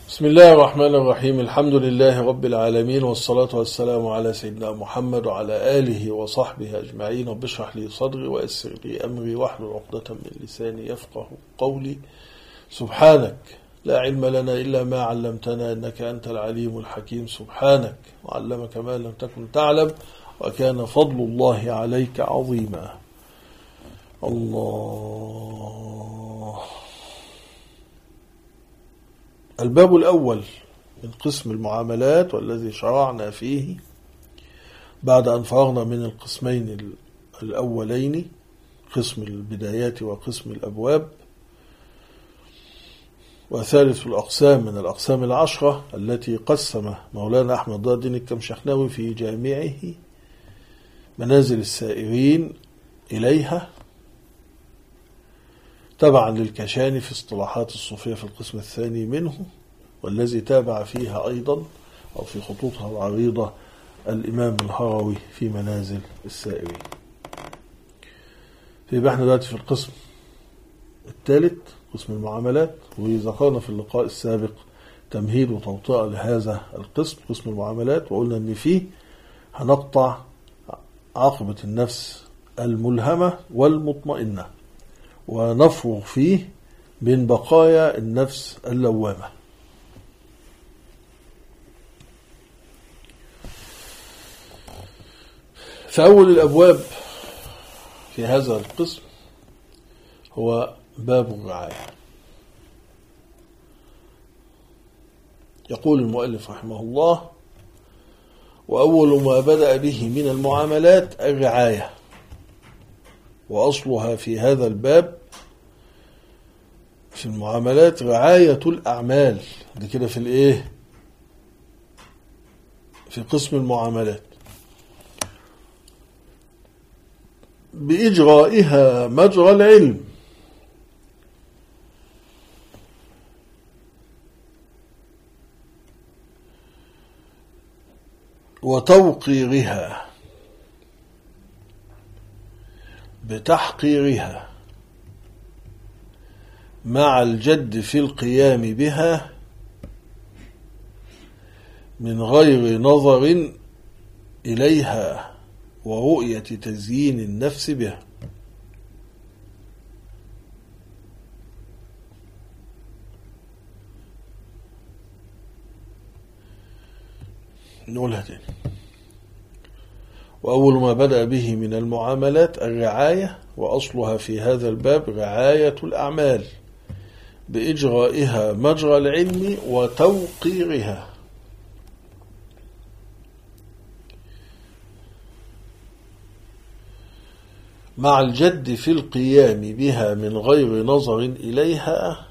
بسم الله الرحمن الرحيم. الحمد لله رب العالمين، والصلاة والسلام على سيدنا محمد وعلى آله وصحبه أجمعين. رب اشرح لي صدري ويسر لي أمري واحلل عقدة من لساني يفقه قولي. سبحانك لا علم لنا إلا ما علمتنا إنك أنت العليم الحكيم. سبحانك وعلمك ما لم تكن تعلم وكان فضل الله عليك عظيما. الله. الباب الأول من قسم المعاملات والذي شرعنا فيه بعد أن فرغنا من القسمين الأولين، قسم البدايات وقسم الأبواب، وثالث الأقسام من الأقسام العشرة التي قسم مولانا أحمد ضياء الدين الكمشحناوي في جامعه منازل السائرين إليها تبعا للكشاني في اصطلاحات الصوفية في القسم الثاني منه، والذي تابع فيها أيضا أو في خطوطها العريضة الإمام الهروي في منازل السائرين. فيبقى احنا دلوقتي في القسم الثالث، قسم المعاملات، وذكرنا في اللقاء السابق تمهيد وتوطئة لهذا القسم، قسم المعاملات، وقلنا ان فيه هنقطع عاقبة النفس الملهمة والمطمئنة ونفرغ فيه من بقايا النفس اللوامة. فأول الأبواب في هذا القسم هو باب الرعاية. يقول المؤلف رحمه الله: وأول ما بدأ به من المعاملات الرعاية، وأصلها في هذا الباب في المعاملات رعاية الأعمال. ده كده في الإيه؟ في قسم المعاملات، بإجرائها مجرى العلم وتوقيرها بتحقيرها مع الجد في القيام بها من غير نظر إليها ورؤية تزيين النفس بها. نقولها تاني: وأول ما بدأ به من المعاملات الرعاية، وأصلها في هذا الباب رعاية الأعمال بإجرائها مجرى العلم وتوقيرها مع الجد في القيام بها من غير نظر إليها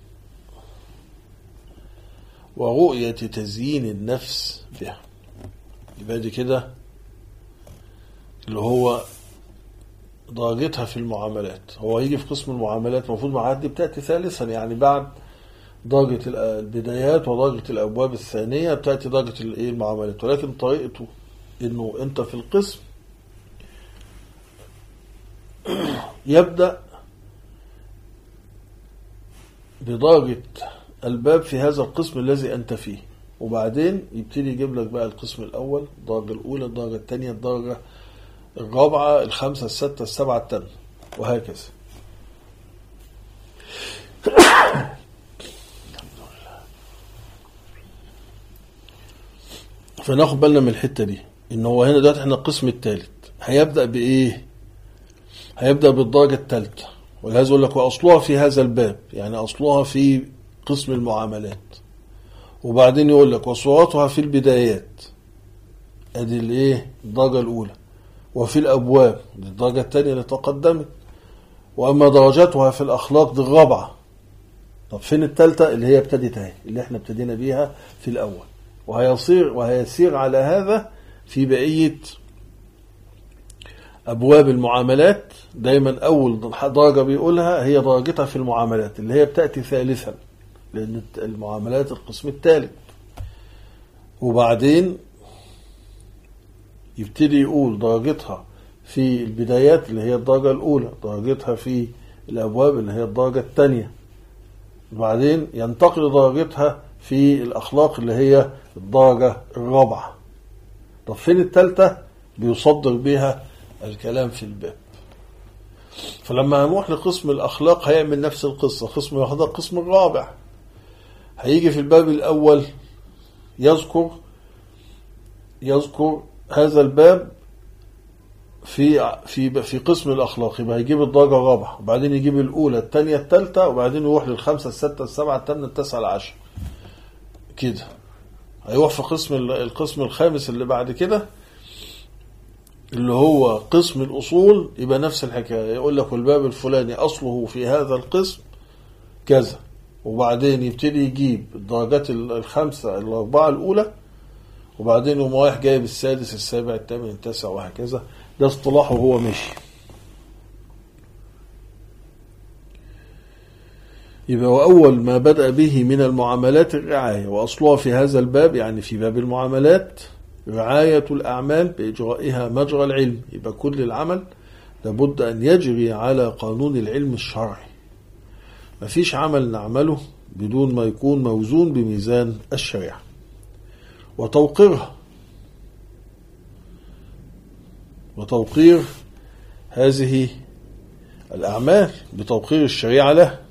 ورؤية تزيين النفس بها. يبقى دي كده اللي هو درجتها في المعاملات. هو يجي في قسم المعاملات المفروض معاد دي بتأتي ثالثا، يعني بعد درجة البدايات ودرجة الأبواب الثانية بتأتي درجة المعاملات، ولكن طريقته إنه أنت في القسم يبدأ بدرجة الباب في هذا القسم الذي أنت فيه، وبعدين يبتدي يجيب لك بقى القسم الأول، الدرجة الأولى، الدرجة الثانية، الدرجة الرابعة، الخامسة، السادسة، السابعة، الثامنة، وهكذا. فناخد بالنا من الحتة دي، إن هو هنا دلوقتي احنا القسم الثالث هيبدأ بإيه؟ هيبدأ بالدرجة الثالثة، ولهذا يقول لك وأصلها في هذا الباب، يعني أصلها في قسم المعاملات. وبعدين يقول لك وصورتها في البدايات، ادي الايه؟ الدرجة الأولى. وفي الأبواب، دي الدرجة الثانية اللي تقدمت. وأما درجاتها في الأخلاق، دي الرابعة. طب فين الثالثة اللي هي ابتدت اهي، اللي احنا ابتدينا بيها في الأول، وهيسير على هذا في بقية أبواب المعاملات. دايما أول درجة بيقولها هي درجتها في المعاملات، اللي هي بتأتي ثالثا، لأن المعاملات القسم الثالث. وبعدين يبتدي يقول درجتها في البدايات اللي هي الدرجة الأولى، درجتها في الأبواب اللي هي الدرجة الثانية، وبعدين ينتقل درجتها في الأخلاق اللي هي الدرجة الرابعة. طب فين الثالثة؟ بيصدر بها الكلام في الباب. فلما هنروح لقسم الأخلاق هيعمل نفس القصة. قسم الأخلاق القسم الرابع هيجي في الباب الأول يذكر هذا الباب في قسم الأخلاق، يبقى هيجيب الدرجة الرابعة، وبعدين يجيب الأولى الثانية الثالثة، وبعدين يروح للخمسة الستة السبعة الثامنة التاسعة العشرة كده. هيروح في القسم الخامس اللي بعد كده اللي هو قسم الأصول، يبقى نفس الحكاية، يقول لك الباب الفلاني أصله في هذا القسم كذا، وبعدين يبتدي يجيب الدرجات الخمسة الأربعة الأولى، وبعدين يقوم رايح جايب السادس السابع الثامن التاسع وهكذا. ده اصطلاحه وهو ماشي. يبقى وأول ما بدأ به من المعاملات الرعاية، وأصلها في هذا الباب يعني في باب المعاملات رعاية الأعمال بإجرائها مجرى العلم. يبقى كل العمل لابد أن يجري على قانون العلم الشرعي. مفيش عمل نعمله بدون ما يكون موزون بميزان الشريعة. وتوقير هذه الأعمال بتوقير الشريعة له،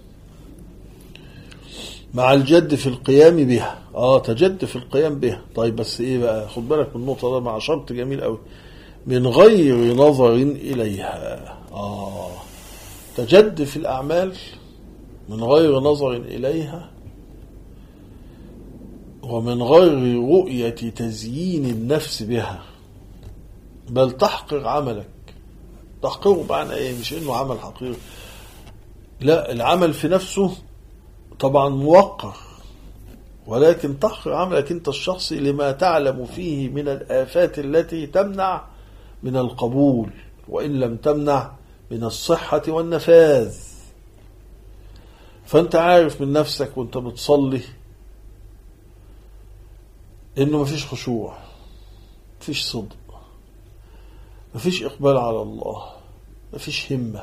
مع الجد في القيام بها. تجد في القيام بها. طيب بس ايه بقى؟ خد بالك من النقطة ده مع شرط جميل قوي، من غير نظر إليها. تجد في الأعمال من غير نظر إليها، ومن غير رؤية تزيين النفس بها، بل تحقق عملك. تحقيقه معنى ايه؟ مش انه عمل حقيقي، لا، العمل في نفسه طبعا موقر، ولكن تحقق عملك انت الشخصي لما تعلم فيه من الآفات التي تمنع من القبول، وإن لم تمنع من الصحة والنفاذ. فانت عارف من نفسك وانت بتصلي انه مفيش خشوع، مفيش صدق، مفيش إقبال على الله، مفيش همة.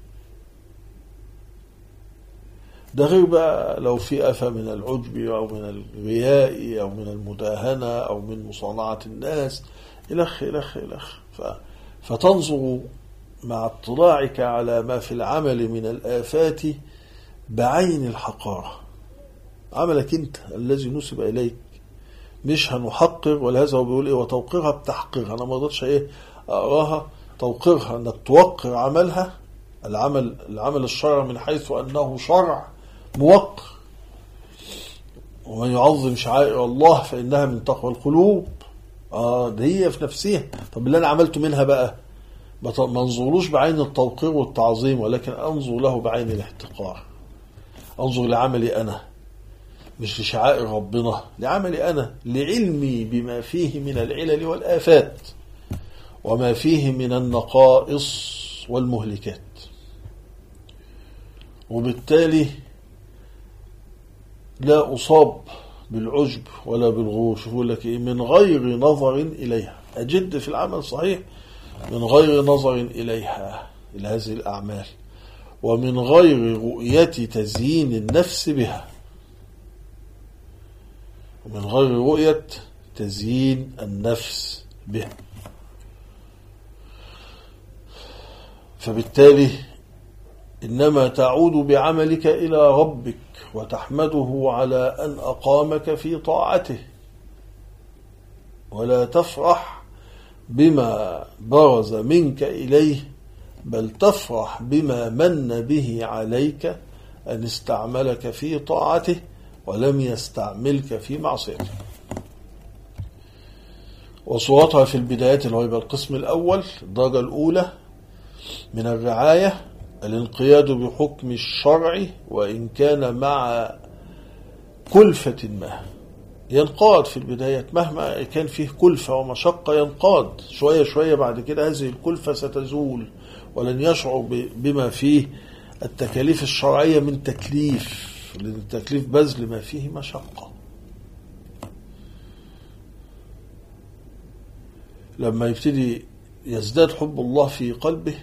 ده غير بقى لو في آفة من العجب أو من الرياء أو من المداهنة أو من مصانعة الناس إلخ. فتنظر مع اطلاعك على ما في العمل من الآفات بعين الحقارة. عملك أنت الذي نسب إليك، مش هنحقر. ولهذا هو بيقول وتوقيرها بتحقيرها. أنا ما رضيتش أقراها توقيرها، أنك توقر عملها، العمل الشرع من حيث أنه شرع موقر. ومن يعظم شعائر الله فإنها من تقوى القلوب. دي هي في نفسها. طب اللي أنا عملته منها بقى ما انظرلوش بعين التوقير والتعظيم، ولكن أنظر له بعين الاحتقار. أنظر لعملي أنا، مش لشعائر ربنا، لعملي أنا، لعلمي بما فيه من العلل والآفات وما فيه من النقائص والمهلكات. وبالتالي لا أصاب بالعجب ولا بالغرور. شوفوا لك إيه؟ من غير نظر إليها. أجد في العمل صحيح من غير نظر إليها، إلى هذه الأعمال، ومن غير رؤية تزيين النفس بها، ومن غير رؤية تزيين النفس بها. فبالتالي إنما تعود بعملك إلى ربك وتحمده على أن أقامك في طاعته، ولا تفرح بما برز منك إليه، بل تفرح بما من به عليك أن استعملك في طاعته ولم يستعملك في معصيته. وصورتها في البدايات اللي هو يبقى القسم الأول، الدرجة الأولى من الرعاية، الانقياد بحكم الشرع وإن كان مع كلفة ما. ينقاد في البدايات مهما كان فيه كلفة ومشقة، ينقاد شوية شوية. بعد كده هذه الكلفة ستزول ولن يشعر بما فيه التكاليف الشرعية من تكليف، لأن التكليف بذل ما فيه مشقة. لما يبتدي يزداد حب الله في قلبه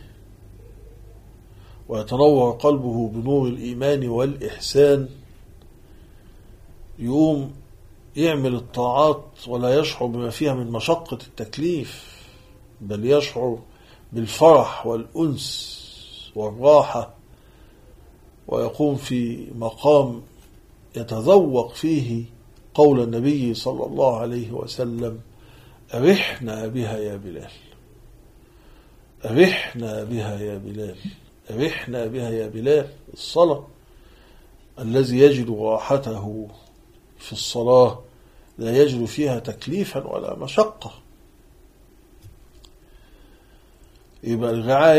ويتنور قلبه بنور الإيمان والإحسان، يقوم يعمل الطاعات ولا يشعر بما فيها من مشقة التكليف، بل يشعر بالفرح والأنس والراحة، ويقوم في مقام يتذوق فيه قول النبي صلى الله عليه وسلم: أرحنا بها يا بلال، أرحنا بها يا بلال، أرحنا بها يا بلال. الصلاة الذي يجد راحته في الصلاة لا يجد فيها تكليفا ولا مشقة. يبقى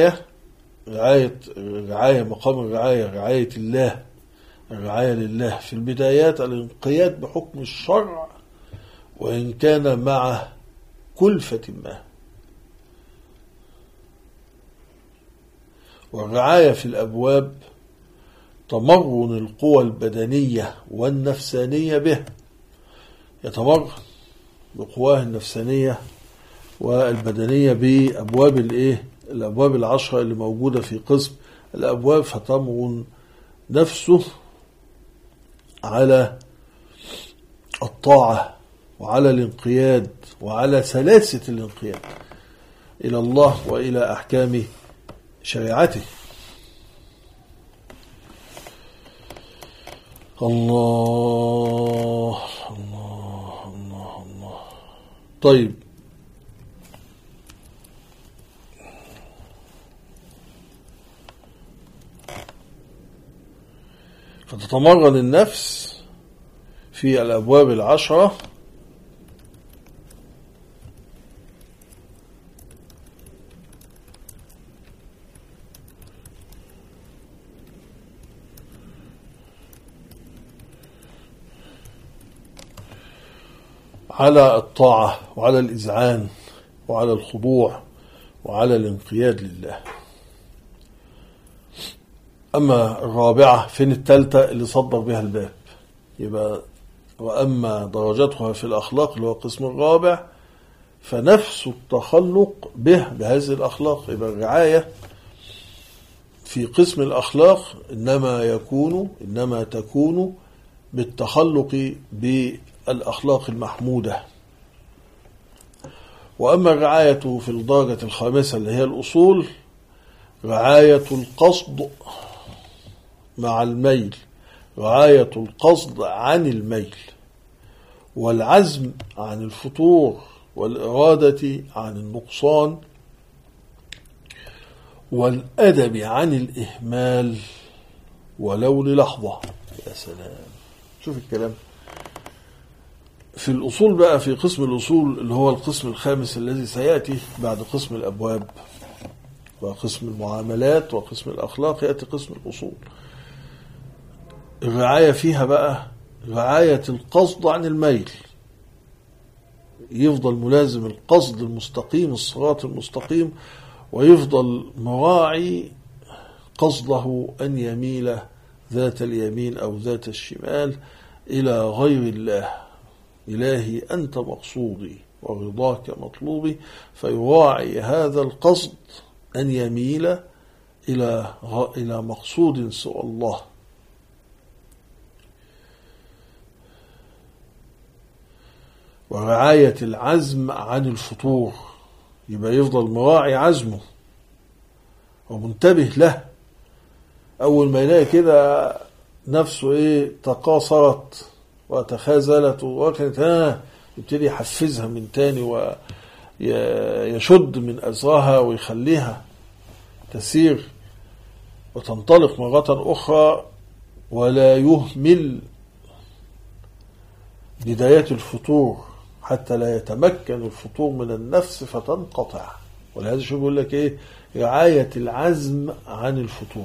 الرعاية مقام رعاية الله، الرعاية لله في البدايات الانقياد بحكم الشرع وإن كان مع كلفة ما، والرعاية في الأبواب تمرن القوى البدنية والنفسانية به، يتمرن بقواه النفسانية والبدنية بأبواب الأبواب العشرة اللي موجودة في قسم الأبواب، فتمرن نفسه على الطاعة وعلى الانقياد وعلى سلاسة الانقياد إلى الله وإلى أحكام شريعته. الله الله الله الله. طيب، فتتمرن النفس في الأبواب العشرة على الطاعة وعلى الإذعان وعلى الخضوع وعلى الانقياد لله. أما الرابعة، فين الثالثة اللي صدر بها الباب؟ يبقى وأما درجتها في الأخلاق اللي هو القسم الرابع فنفس التخلق بهذه الأخلاق. يبقى الرعاية في قسم الأخلاق إنما تكون بالتخلق بالأخلاق المحمودة. وأما الرعاية في الدرجة الخامسة اللي هي الأصول، رعاية القصد مع الميل، رعاية القصد عن الميل، والعزم عن الفتور، والإرادة عن النقصان، والأدب عن الإهمال ولو للحظة. يا سلام، شوف الكلام في الأصول بقى. في قسم الأصول اللي هو القسم الخامس الذي سيأتي بعد قسم الأبواب وقسم المعاملات وقسم الأخلاق، يأتي قسم الأصول. الرعاية فيها بقى رعاية القصد عن الميل، يفضل ملازم القصد المستقيم، الصراط المستقيم، ويفضل مراعي قصده أن يميل ذات اليمين أو ذات الشمال إلى غير الله. إلهي أنت مقصودي ورضاك مطلوبي، فيراعي هذا القصد أن يميل إلى مقصود سوى الله. ورعاية العزم عن الفتور، يبقى يفضل مراعي عزمه ومنتبه له. أول ما يلاقي كده نفسه تقاصرت وتخاذلت وكانت يبتدي يحفزها من تاني ويشد من أزرها ويخليها تسير وتنطلق مرة أخرى، ولا يهمل بدايات الفتور حتى لا يتمكن الفتور من النفس فتنقطع. ولهذا شو بيقول لك رعاية العزم عن الفتور،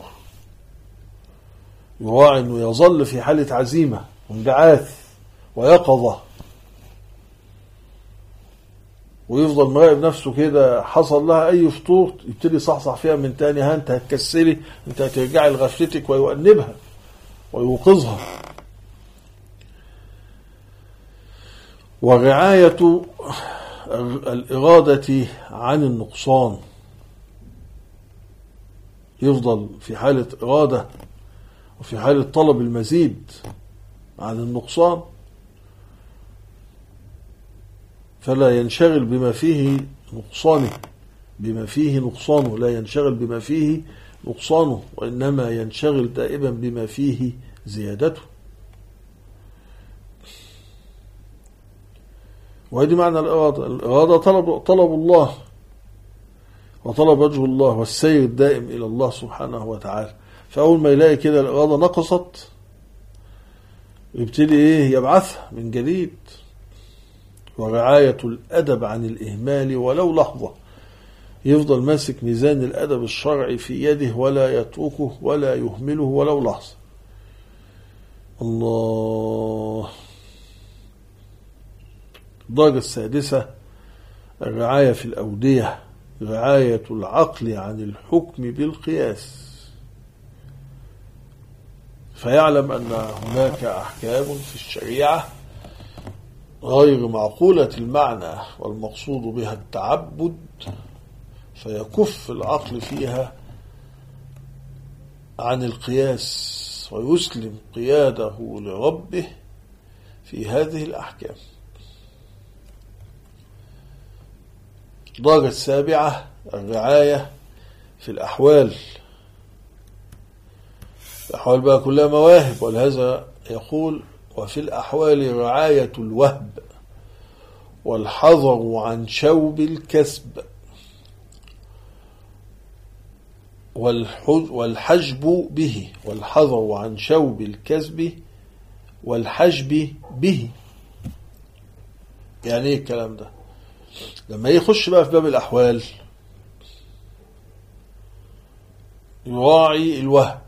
يراعي أنه يظل في حالة عزيمة وانبعاث ويقظة، ويفضل مراقب نفسه كده. حصل لها أي فتور يبتدي صحصح فيها من تاني، أنت هتكسلي، أنت هترجعي لغفلتك، ويؤنبها ويوقظها. ورعاية الإرادة عن النقصان، يفضل في حالة إرادة وفي حالة طلب المزيد عن النقصان، فلا ينشغل بما فيه نقصانه، لا ينشغل بما فيه نقصانه، وإنما ينشغل دائما بما فيه زيادته. وهذه معنى الإرادة طلب الله وطلب وجه الله والسير الدائم إلى الله سبحانه وتعالى. فأول ما يلاقي كده الإرادة نقصت يبتدي يبعثها من جديد. ورعاية الأدب عن الإهمال ولو لحظة، يفضل ماسك ميزان الأدب الشرعي في يده ولا يتركه ولا يهمله ولو لحظة. الله. الدرجة السادسة الرعاية في الأودية، رعاية العقل عن الحكم بالقياس، فيعلم أن هناك أحكام في الشريعة غير معقولة المعنى والمقصود بها التعبد، فيكف العقل فيها عن القياس ويسلم قياده لربه في هذه الأحكام. الدرجة السابعة الرعاية في الأحوال. الأحوال بقى كلها مواهب، ولهذا يقول وفي الأحوال رعاية الوهب والحذر عن شوب الكسب والحجب به، والحذر عن شوب الكسب والحجب به. يعني ايه الكلام ده؟ لما يخش بقى في باب الأحوال يراعي الوهب،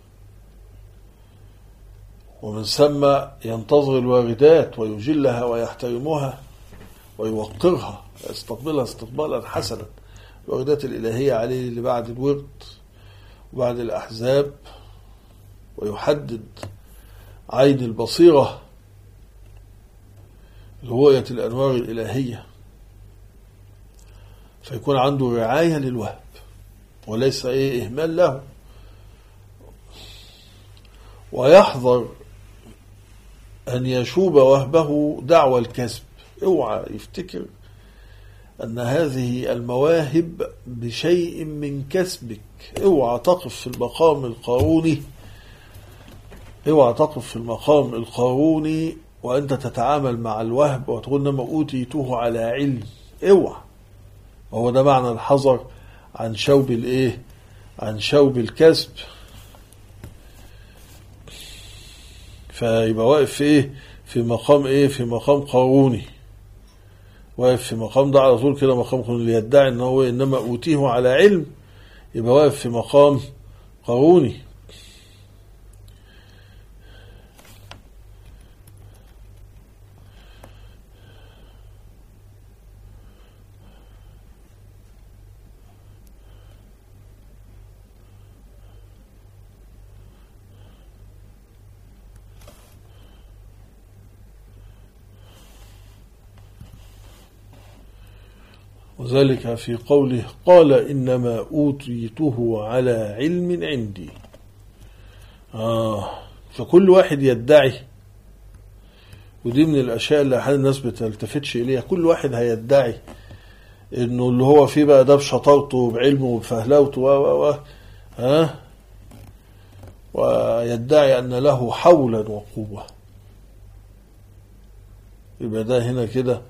ومن ثم ينتظر الواردات ويجلها ويحترمها ويوقرها ويستقبلها استقبالا حسنا. الواردات الإلهية عليه اللي بعد الورد وبعد الأحزاب، ويحدد عين البصيرة لرؤية الأنوار الإلهية، فيكون عنده رعاية للوهب وليس إهمال له. ويحذر أن يشوب وهبه دعوى الكسب. اوعى يفتكر أن هذه المواهب بشيء من كسبك. اوعى تقف في المقام القاروني، وأنت تتعامل مع الوهب وتقول إنما أوتيته على علم. اوعى. وهو ده معنى الحذر عن شوب عن شوب الكسب. فيبقى واقف في مقام في مقام قاروني، واقف في مقام ده على طول كده، مقام قاروني اللي يدعي ان هو انما اوتيه على علم، يبقى واقف في مقام قاروني. وذلك في قوله قال إنما أوتيته على علم عندي. فكل واحد يدعي، ودي من الأشياء اللي أحيانا الناس بتلتفتش إليها، كل واحد هيدعي إنه اللي هو فيه بقى ده بشطارته وبعلمه وبفهلاوته ويدعي أن له حولا وقوة. يبقى ده هنا كده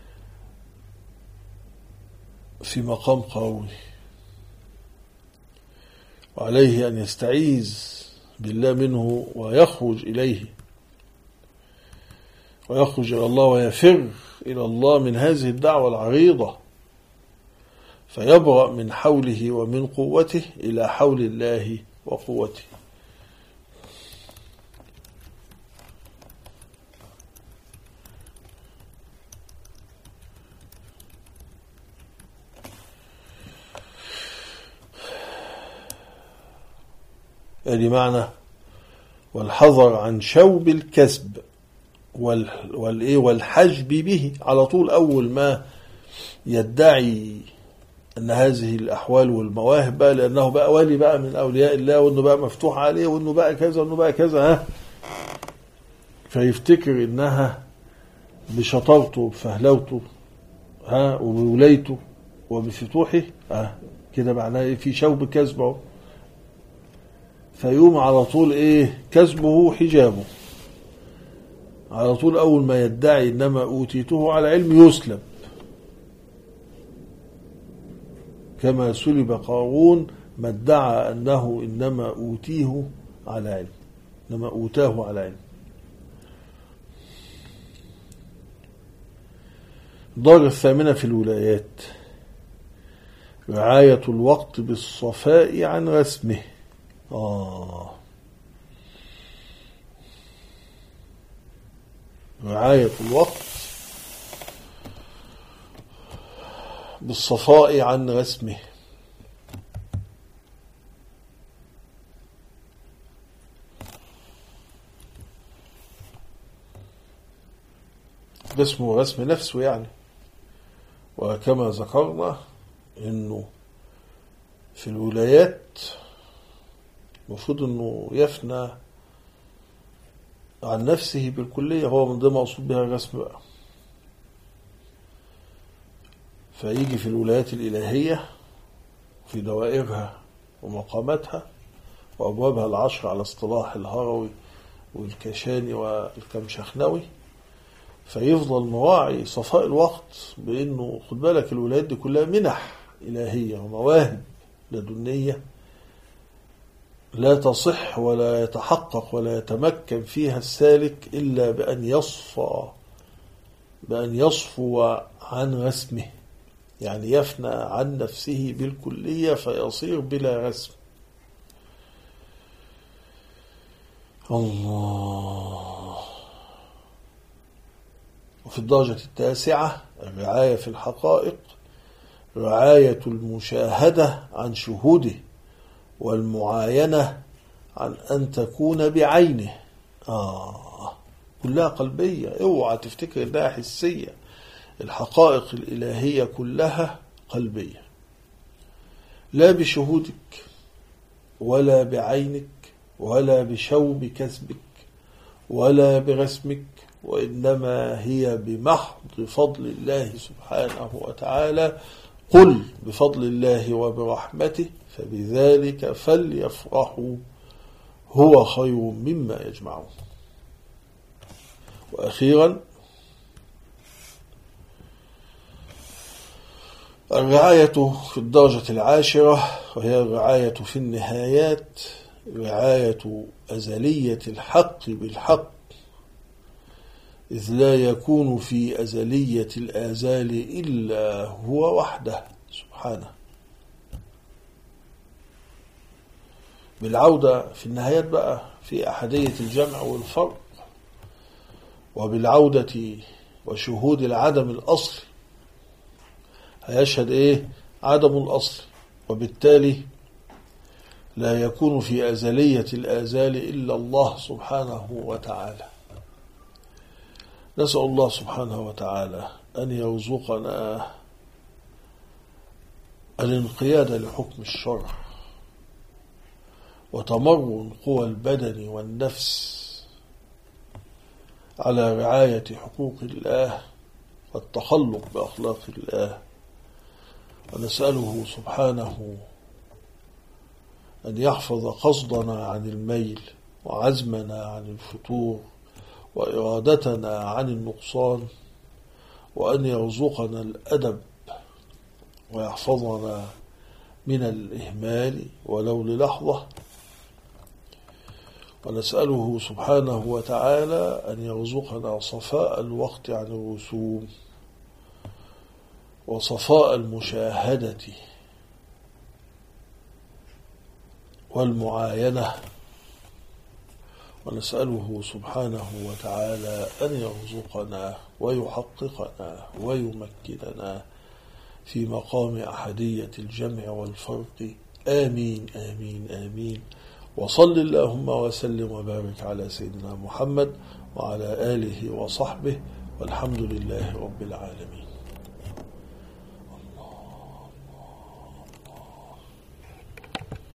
في مقام قوي، وعليه أن يستعيذ بالله منه ويخرج إليه، ويخرج إلى الله ويفر إلى الله من هذه الدعوة العريضة، فيبرأ من حوله ومن قوته إلى حول الله وقوته. يعني معنى والحذر عن شوب الكسب والحجب به. على طول أول ما يدعي أن هذه الأحوال والمواهب بقى لأنه بقى ولي بقى من أولياء الله، وأنه بقى مفتوح عليه، وأنه بقى كذا وأنه بقى كذا، فيفتكر إنها بشطارته وبفهلوته وبولايته وبفتوحه كده معناه في شوب كسبه، فيقوم على طول كسبه حجابه على طول. أول ما يدعي إنما أوتيته على علم يسلب، كما سلب قارون ما ادعى أنه إنما أوتيه على علم، إنما أوتاه على علم. الدرجة الثامنة في الولايات رعاية الوقت بالصفاء عن رسمه. رعاية الوقت بالصفاء عن رسمه. رسمه رسم نفسه يعني. وكما ذكرنا انه في الولايات المفروض انه يفنى عن نفسه بالكلية، هو من ضمن مقصود بها الرسم بقى. فيجي في الولايات الإلهية في دوائرها ومقاماتها وأبوابها العشر على اصطلاح الهروي والكشاني والكمشخنوي، فيفضل مراعي صفاء الوقت بأنه خد بالك الولايات دي كلها منح إلهية ومواهب لدنية لا تصح ولا يتحقق ولا يتمكن فيها السالك إلا بأن يصفو عن رسمه، يعني يفنى عن نفسه بالكلية فيصير بلا رسم. الله. وفي الدرجة التاسعة الرعاية في الحقائق رعاية المشاهدة عن شهوده والمعاينة عن أن تكون بعينه. كلها قلبية، اوعى تفتكر انها حسية. الحقائق الإلهية كلها قلبية، لا بشهودك ولا بعينك ولا بشوب كسبك ولا برسمك، وإنما هي بمحض فضل الله سبحانه وتعالى. قل بفضل الله وبرحمته فبذلك فليفرحوا هو خير مما يجمعون. وأخيرا الرعاية في الدرجة العاشرة، وهي الرعاية في النهايات، رعاية أزلية الحق بالحق، إذ لا يكون في أزلية الآزال إلا هو وحده سبحانه. بالعودة في النهايات بقى في أحدية الجمع والفرق، وبالعودة وشهود العدم الأصل، هيشهد عدم الأصل، وبالتالي لا يكون في أزلية الآزال إلا الله سبحانه وتعالى. نسأل الله سبحانه وتعالى أن يرزقنا الانقياد لحكم الشرع وتمرن قوى البدن والنفس على رعاية حقوق الله والتخلق بأخلاق الله، ونسأله سبحانه أن يحفظ قصدنا عن الميل وعزمنا عن الفتور وإرادتنا عن النقصان، وأن يرزقنا الأدب ويحفظنا من الإهمال ولو للحظة، ونسأله سبحانه وتعالى أن يرزقنا صفاء الوقت عن الرسوم وصفاء المشاهدة والمعاينة، ونسأله سبحانه وتعالى أن يرزقنا ويحققنا ويمكننا في مقام أحدية الجمع والفرق. آمين آمين آمين. وصل اللهم وسلم وبارك على سيدنا محمد وعلى آله وصحبه، والحمد لله رب العالمين.